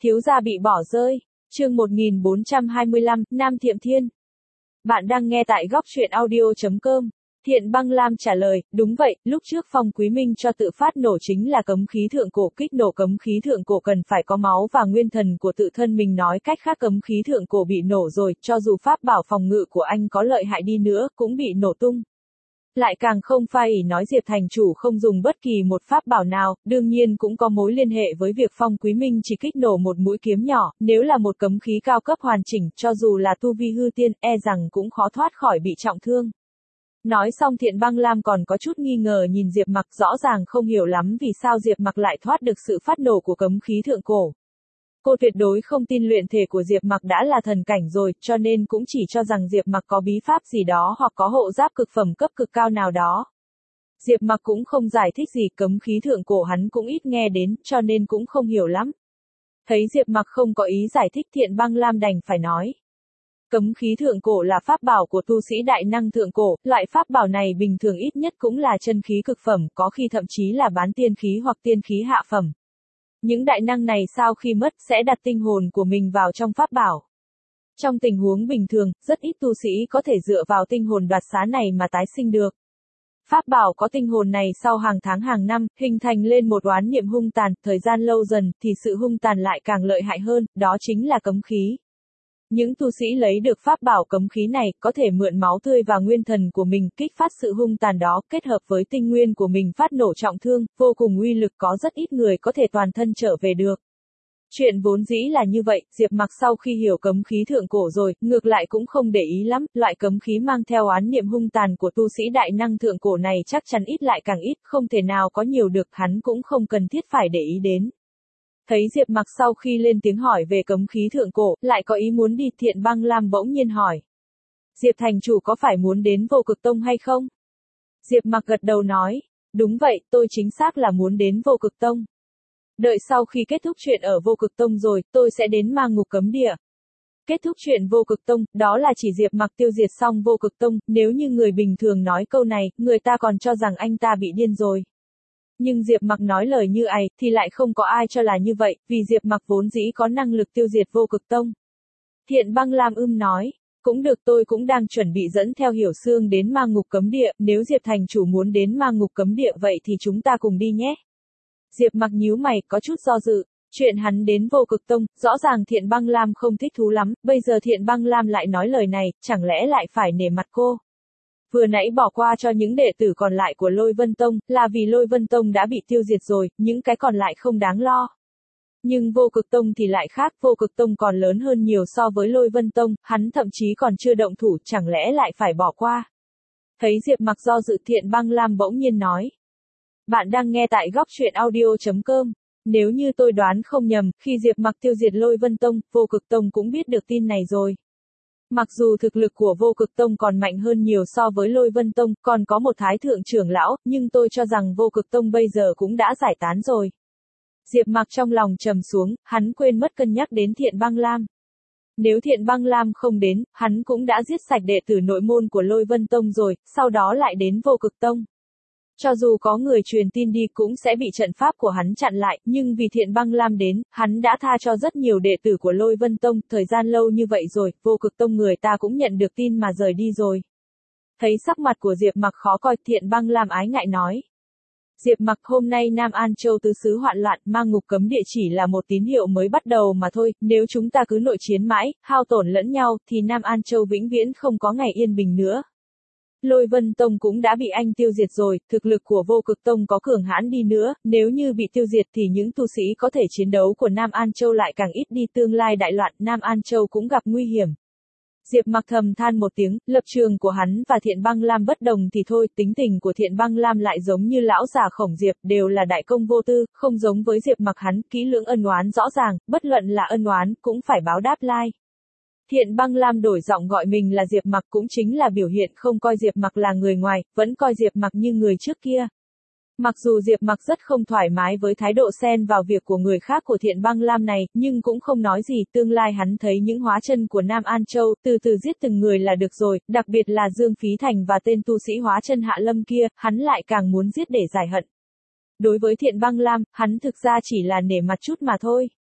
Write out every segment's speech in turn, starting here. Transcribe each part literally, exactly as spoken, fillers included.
Thiếu gia bị bỏ rơi. Chương một nghìn bốn trăm hai mươi lăm, Nam Thiệm Thiên. Bạn đang nghe tại góc truyện audio chấm com. Thiện Băng Lam trả lời, đúng vậy, lúc trước Phong Quý Minh cho tự phát nổ chính là cấm khí thượng cổ, kích nổ cấm khí thượng cổ cần phải có máu và nguyên thần của tự thân mình, nói cách khác cấm khí thượng cổ bị nổ rồi, cho dù pháp bảo phòng ngự của anh có lợi hại đi nữa, cũng bị nổ tung. Lại càng không phải nói Diệp thành chủ không dùng bất kỳ một pháp bảo nào, đương nhiên cũng có mối liên hệ với việc Phong Quý Minh chỉ kích nổ một mũi kiếm nhỏ, nếu là một cấm khí cao cấp hoàn chỉnh, cho dù là tu vi hư tiên, e rằng cũng khó thoát khỏi bị trọng thương. Nói xong Thiện Băng Lam còn có chút nghi ngờ nhìn Diệp Mặc, rõ ràng không hiểu lắm vì sao Diệp Mặc lại thoát được sự phát nổ của cấm khí thượng cổ. Cô tuyệt đối không tin luyện thể của Diệp Mặc đã là thần cảnh rồi, cho nên cũng chỉ cho rằng Diệp Mặc có bí pháp gì đó hoặc có hộ giáp cực phẩm cấp cực cao nào đó. Diệp Mặc cũng không giải thích gì, cấm khí thượng cổ hắn cũng ít nghe đến, cho nên cũng không hiểu lắm. Thấy Diệp Mặc không có ý giải thích, Thiện Băng Lam đành phải nói. Cấm khí thượng cổ là pháp bảo của tu sĩ đại năng thượng cổ, loại pháp bảo này bình thường ít nhất cũng là chân khí cực phẩm, có khi thậm chí là bán tiên khí hoặc tiên khí hạ phẩm. Những đại năng này sau khi mất sẽ đặt tinh hồn của mình vào trong pháp bảo. Trong tình huống bình thường, rất ít tu sĩ có thể dựa vào tinh hồn đoạt xá này mà tái sinh được. Pháp bảo có tinh hồn này sau hàng tháng hàng năm, hình thành lên một oán niệm hung tàn, thời gian lâu dần thì sự hung tàn lại càng lợi hại hơn, đó chính là cấm khí. Những tu sĩ lấy được pháp bảo cấm khí này, có thể mượn máu tươi và nguyên thần của mình, kích phát sự hung tàn đó, kết hợp với tinh nguyên của mình phát nổ trọng thương, vô cùng uy lực, có rất ít người có thể toàn thân trở về được. Chuyện vốn dĩ là như vậy, Diệp Mặc sau khi hiểu cấm khí thượng cổ rồi, ngược lại cũng không để ý lắm, loại cấm khí mang theo oán niệm hung tàn của tu sĩ đại năng thượng cổ này chắc chắn ít lại càng ít, không thể nào có nhiều được, hắn cũng không cần thiết phải để ý đến. Thấy Diệp Mặc sau khi lên tiếng hỏi về cấm khí thượng cổ, lại có ý muốn đi, Thiện Băng Lam bỗng nhiên hỏi. Diệp thành chủ có phải muốn đến Vô Cực Tông hay không? Diệp Mặc gật đầu nói, đúng vậy, tôi chính xác là muốn đến Vô Cực Tông. Đợi sau khi kết thúc chuyện ở Vô Cực Tông rồi, tôi sẽ đến Ma Ngục Cấm Địa. Kết thúc chuyện Vô Cực Tông, đó là chỉ Diệp Mặc tiêu diệt xong Vô Cực Tông, nếu như người bình thường nói câu này, người ta còn cho rằng anh ta bị điên rồi. Nhưng Diệp Mặc nói lời như ấy, thì lại không có ai cho là như vậy, vì Diệp Mặc vốn dĩ có năng lực tiêu diệt Vô Cực Tông. Thiện Băng Lam ưm nói, cũng được, tôi cũng đang chuẩn bị dẫn theo Hiểu Sương đến Ma Ngục Cấm Địa, nếu Diệp thành chủ muốn đến Ma Ngục Cấm Địa vậy thì chúng ta cùng đi nhé. Diệp Mặc nhíu mày, có chút do dự, chuyện hắn đến Vô Cực Tông, rõ ràng Thiện Băng Lam không thích thú lắm, bây giờ Thiện Băng Lam lại nói lời này, chẳng lẽ lại phải nể mặt cô? Vừa nãy bỏ qua cho những đệ tử còn lại của Lôi Vân Tông, là vì Lôi Vân Tông đã bị tiêu diệt rồi, những cái còn lại không đáng lo. Nhưng Vô Cực Tông thì lại khác, Vô Cực Tông còn lớn hơn nhiều so với Lôi Vân Tông, hắn thậm chí còn chưa động thủ, chẳng lẽ lại phải bỏ qua. Thấy Diệp Mặc do dự, Thiện Băng Lam bỗng nhiên nói. Bạn đang nghe tại góc truyện audio chấm com. Nếu như tôi đoán không nhầm, khi Diệp Mặc tiêu diệt Lôi Vân Tông, Vô Cực Tông cũng biết được tin này rồi. Mặc dù thực lực của Vô Cực Tông còn mạnh hơn nhiều so với Lôi Vân Tông, còn có một thái thượng trưởng lão, nhưng tôi cho rằng Vô Cực Tông bây giờ cũng đã giải tán rồi. Diệp Mặc trong lòng trầm xuống, hắn quên mất cân nhắc đến Thiện Băng Lam. Nếu Thiện Băng Lam không đến, hắn cũng đã giết sạch đệ tử nội môn của Lôi Vân Tông rồi, sau đó lại đến Vô Cực Tông. Cho dù có người truyền tin đi cũng sẽ bị trận pháp của hắn chặn lại, nhưng vì Thiện Băng Lam đến, hắn đã tha cho rất nhiều đệ tử của Lôi Vân Tông, thời gian lâu như vậy rồi, Vô Cực Tông người ta cũng nhận được tin mà rời đi rồi. Thấy sắc mặt của Diệp Mặc khó coi, Thiện Băng Lam ái ngại nói. Diệp Mặc, hôm nay Nam An Châu tứ xứ hoạn loạn, Ma Ngục Cấm Địa chỉ là một tín hiệu mới bắt đầu mà thôi, nếu chúng ta cứ nội chiến mãi, hao tổn lẫn nhau, thì Nam An Châu vĩnh viễn không có ngày yên bình nữa. Lôi Vân Tông cũng đã bị anh tiêu diệt rồi, thực lực của Vô Cực Tông có cường hãn đi nữa, nếu như bị tiêu diệt thì những tu sĩ có thể chiến đấu của Nam An Châu lại càng ít đi, tương lai đại loạn, Nam An Châu cũng gặp nguy hiểm. Diệp Mặc thầm than một tiếng, lập trường của hắn và Thiện Băng Lam bất đồng thì thôi, tính tình của Thiện Băng Lam lại giống như lão già Khổng Diệp, đều là đại công vô tư, không giống với Diệp Mặc, hắn kỹ lưỡng ân oán rõ ràng, bất luận là ân oán cũng phải báo đáp lai. Thiện Băng Lam đổi giọng gọi mình là Diệp Mặc cũng chính là biểu hiện không coi Diệp Mặc là người ngoài, vẫn coi Diệp Mặc như người trước kia. Mặc dù Diệp Mặc rất không thoải mái với thái độ xen vào việc của người khác của Thiện Băng Lam này, nhưng cũng không nói gì, tương lai hắn thấy những hóa chân của Nam An Châu, từ từ giết từng người là được rồi, đặc biệt là Dương Phí Thành và tên tu sĩ hóa chân Hạ Lâm kia, hắn lại càng muốn giết để giải hận. Đối với Thiện Băng Lam, hắn thực ra chỉ là nể mặt chút mà thôi.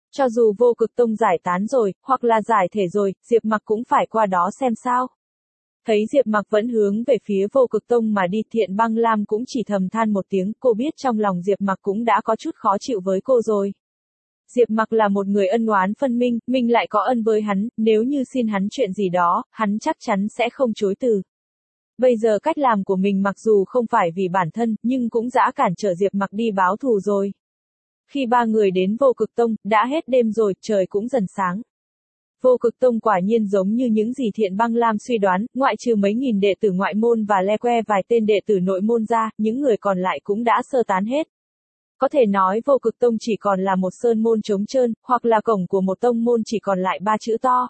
Cho dù vô cực tông giải tán rồi, hoặc là giải thể rồi, Diệp Mặc cũng phải qua đó xem sao. Thấy Diệp Mặc vẫn hướng về phía vô cực tông mà đi, Thiện Băng Lam cũng chỉ thầm than một tiếng, cô biết trong lòng Diệp Mặc cũng đã có chút khó chịu với cô rồi. Diệp Mặc là một người ân oán phân minh, mình lại có ân với hắn, nếu như xin hắn chuyện gì đó, hắn chắc chắn sẽ không chối từ. Bây giờ cách làm của mình mặc dù không phải vì bản thân, nhưng cũng đã cản trở Diệp Mặc đi báo thù rồi. Khi ba người đến vô cực tông, đã hết đêm rồi, trời cũng dần sáng. Vô cực tông quả nhiên giống như những gì Thiện Băng Lam suy đoán, ngoại trừ mấy nghìn đệ tử ngoại môn và le que vài tên đệ tử nội môn ra, những người còn lại cũng đã sơ tán hết. Có thể nói vô cực tông chỉ còn là một sơn môn trống trơn, hoặc là cổng của một tông môn chỉ còn lại ba chữ to.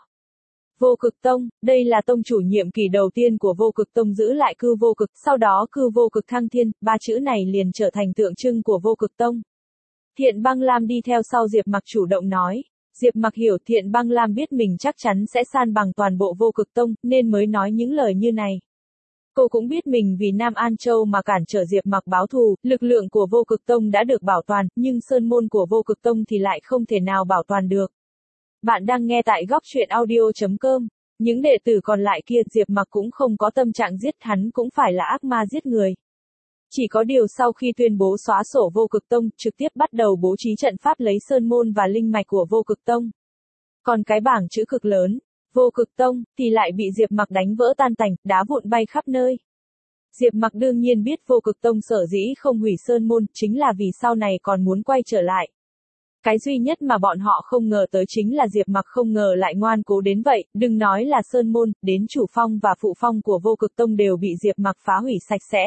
Vô cực tông, đây là tông chủ nhiệm kỳ đầu tiên của vô cực tông giữ lại cư vô cực, sau đó cư vô cực thăng thiên, ba chữ này liền trở thành tượng trưng của vô cực tông. Thiện Băng Lam đi theo sau Diệp Mặc chủ động nói. Diệp Mặc hiểu Thiện Băng Lam biết mình chắc chắn sẽ san bằng toàn bộ vô cực tông, nên mới nói những lời như này. Cô cũng biết mình vì Nam An Châu mà cản trở Diệp Mặc báo thù, lực lượng của vô cực tông đã được bảo toàn, nhưng sơn môn của vô cực tông thì lại không thể nào bảo toàn được. Bạn đang nghe tại góc truyện audio chấm com. Những đệ tử còn lại kia, Diệp Mặc cũng không có tâm trạng giết, hắn cũng phải là ác ma giết người. Chỉ có điều sau khi tuyên bố xóa sổ vô cực tông, trực tiếp bắt đầu bố trí trận pháp lấy sơn môn và linh mạch của vô cực tông. Còn cái bảng chữ cực lớn, vô cực tông, thì lại bị Diệp Mặc đánh vỡ tan tành, đá vụn bay khắp nơi. Diệp Mặc đương nhiên biết vô cực tông sở dĩ không hủy sơn môn, chính là vì sau này còn muốn quay trở lại. Cái duy nhất mà bọn họ không ngờ tới chính là Diệp Mặc không ngờ lại ngoan cố đến vậy, đừng nói là sơn môn, đến chủ phong và phụ phong của vô cực tông đều bị Diệp Mặc phá hủy sạch sẽ.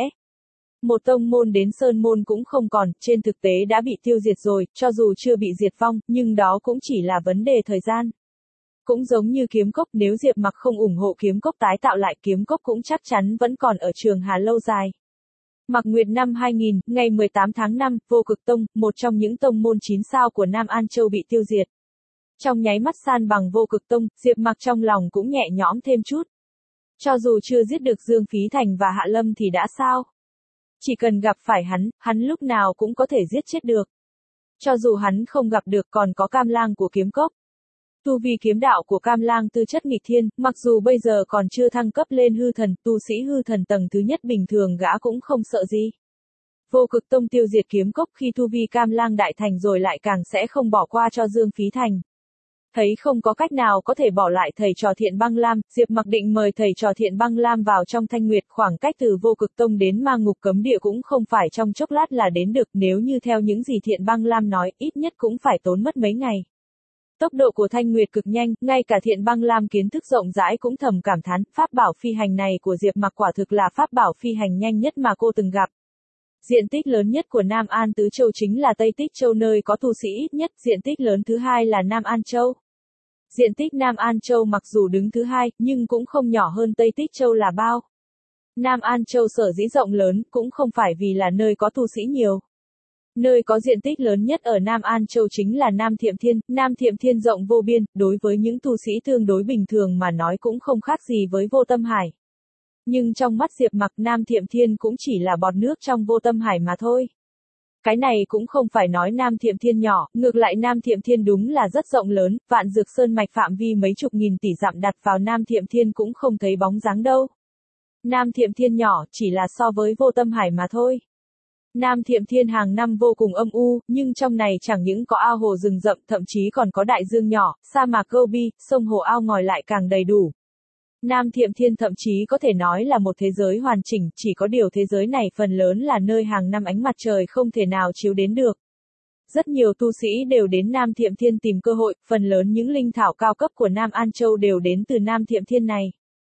Một tông môn đến sơn môn cũng không còn, trên thực tế đã bị tiêu diệt rồi, cho dù chưa bị diệt vong, nhưng đó cũng chỉ là vấn đề thời gian. Cũng giống như kiếm cốc, nếu Diệp Mặc không ủng hộ kiếm cốc tái tạo lại, kiếm cốc cũng chắc chắn vẫn còn ở Trường Hà lâu dài. Mặc Nguyệt năm hai nghìn, ngày mười tám tháng năm, vô cực tông, một trong những tông môn chín sao của Nam An Châu bị tiêu diệt. Trong nháy mắt san bằng vô cực tông, Diệp Mặc trong lòng cũng nhẹ nhõm thêm chút. Cho dù chưa giết được Dương Phí Thành và Hạ Lâm thì đã sao? Chỉ cần gặp phải hắn, hắn lúc nào cũng có thể giết chết được. Cho dù hắn không gặp được, còn có Cam Lang của kiếm cốc. Tu vi kiếm đạo của Cam Lang tư chất nghịch thiên, mặc dù bây giờ còn chưa thăng cấp lên hư thần, tu sĩ hư thần tầng thứ nhất bình thường gã cũng không sợ gì. Vô cực tông tiêu diệt kiếm cốc khi tu vi Cam Lang đại thành rồi lại càng sẽ không bỏ qua cho Dương Phí Thành. Thấy không có cách nào có thể bỏ lại thầy trò Thiện Băng Lam, Diệp Mặc định mời thầy trò Thiện Băng Lam vào trong Thanh Nguyệt, khoảng cách từ vô cực tông đến ma ngục cấm địa cũng không phải trong chốc lát là đến được, nếu như theo những gì Thiện Băng Lam nói, ít nhất cũng phải tốn mất mấy ngày. Tốc độ của Thanh Nguyệt cực nhanh, ngay cả Thiện Băng Lam kiến thức rộng rãi cũng thầm cảm thán, pháp bảo phi hành này của Diệp Mặc quả thực là pháp bảo phi hành nhanh nhất mà cô từng gặp. Diện tích lớn nhất của Nam An Tứ Châu chính là Tây Tích Châu nơi có tu sĩ ít nhất, diện tích lớn thứ hai là Nam An Châu. Diện tích Nam An Châu mặc dù đứng thứ hai, nhưng cũng không nhỏ hơn Tây Tích Châu là bao. Nam An Châu sở dĩ rộng lớn, cũng không phải vì là nơi có tu sĩ nhiều. Nơi có diện tích lớn nhất ở Nam An Châu chính là Nam Thiệm Thiên, Nam Thiệm Thiên rộng vô biên, đối với những tu sĩ tương đối bình thường mà nói cũng không khác gì với Vô Tâm Hải. Nhưng trong mắt Diệp Mặc, Nam Thiệm Thiên cũng chỉ là bọt nước trong Vô Tâm Hải mà thôi. Cái này cũng không phải nói Nam Thiệm Thiên nhỏ, ngược lại Nam Thiệm Thiên đúng là rất rộng lớn, Vạn Dược Sơn mạch phạm vi mấy chục nghìn tỷ dặm đặt vào Nam Thiệm Thiên cũng không thấy bóng dáng đâu. Nam Thiệm Thiên nhỏ, chỉ là so với Vô Tâm Hải mà thôi. Nam Thiệm Thiên hàng năm vô cùng âm u, nhưng trong này chẳng những có ao hồ rừng rậm, thậm chí còn có đại dương nhỏ, sa mạc Gobi, sông hồ ao ngòi lại càng đầy đủ. Nam Thiệm Thiên thậm chí có thể nói là một thế giới hoàn chỉnh, chỉ có điều thế giới này phần lớn là nơi hàng năm ánh mặt trời không thể nào chiếu đến được. Rất nhiều tu sĩ đều đến Nam Thiệm Thiên tìm cơ hội, phần lớn những linh thảo cao cấp của Nam An Châu đều đến từ Nam Thiệm Thiên này.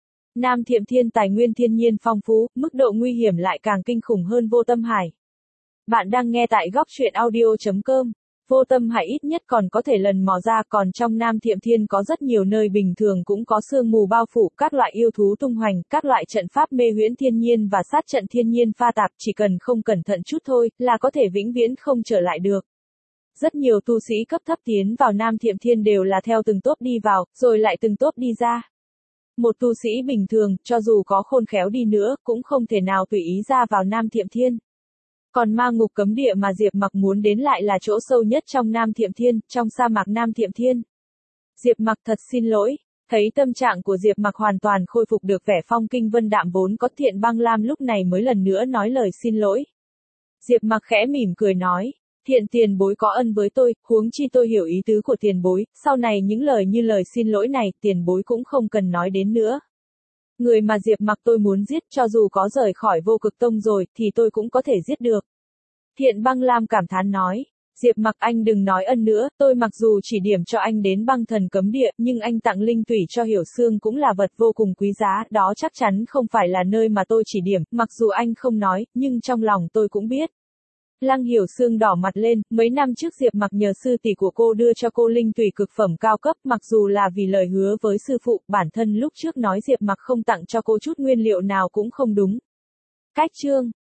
Nam Thiệm Thiên tài nguyên thiên nhiên phong phú, mức độ nguy hiểm lại càng kinh khủng hơn Vô Tâm Hải. Bạn đang nghe tại góc truyện audio chấm com. Vô Tâm Hải ít nhất còn có thể lần mò ra, còn trong Nam Thiệm Thiên có rất nhiều nơi bình thường cũng có sương mù bao phủ, các loại yêu thú tung hoành, các loại trận pháp mê huyễn thiên nhiên và sát trận thiên nhiên pha tạp, chỉ cần không cẩn thận chút thôi, là có thể vĩnh viễn không trở lại được. Rất nhiều tu sĩ cấp thấp tiến vào Nam Thiệm Thiên đều là theo từng tốp đi vào, rồi lại từng tốp đi ra. Một tu sĩ bình thường, cho dù có khôn khéo đi nữa, cũng không thể nào tùy ý ra vào Nam Thiệm Thiên. Còn ma ngục cấm địa mà Diệp Mặc muốn đến lại là chỗ sâu nhất trong Nam Thiệm Thiên, trong sa mạc Nam Thiệm Thiên. Diệp Mặc thật xin lỗi. Thấy tâm trạng của Diệp Mặc hoàn toàn khôi phục được vẻ phong kinh vân đạm vốn có, Thiện Băng Lam lúc này mới lần nữa nói lời xin lỗi. Diệp Mặc khẽ mỉm cười nói, Thiện tiền bối có ân với tôi, huống chi tôi hiểu ý tứ của tiền bối, sau này những lời như lời xin lỗi này, tiền bối cũng không cần nói đến nữa. Người mà Diệp Mặc tôi muốn giết cho dù có rời khỏi Vô Cực Tông rồi, thì tôi cũng có thể giết được. Thiện Băng Lam cảm thán nói, Diệp Mặc anh đừng nói ân nữa, tôi mặc dù chỉ điểm cho anh đến băng thần cấm địa, nhưng anh tặng linh tủy cho Hiểu Xương cũng là vật vô cùng quý giá, đó chắc chắn không phải là nơi mà tôi chỉ điểm, mặc dù anh không nói, nhưng trong lòng tôi cũng biết. Lăng Hiểu Xương đỏ mặt lên, mấy năm trước Diệp Mặc nhờ sư tỷ của cô đưa cho cô linh tủy cực phẩm cao cấp, mặc dù là vì lời hứa với sư phụ, bản thân lúc trước nói Diệp Mặc không tặng cho cô chút nguyên liệu nào cũng không đúng. Cách chương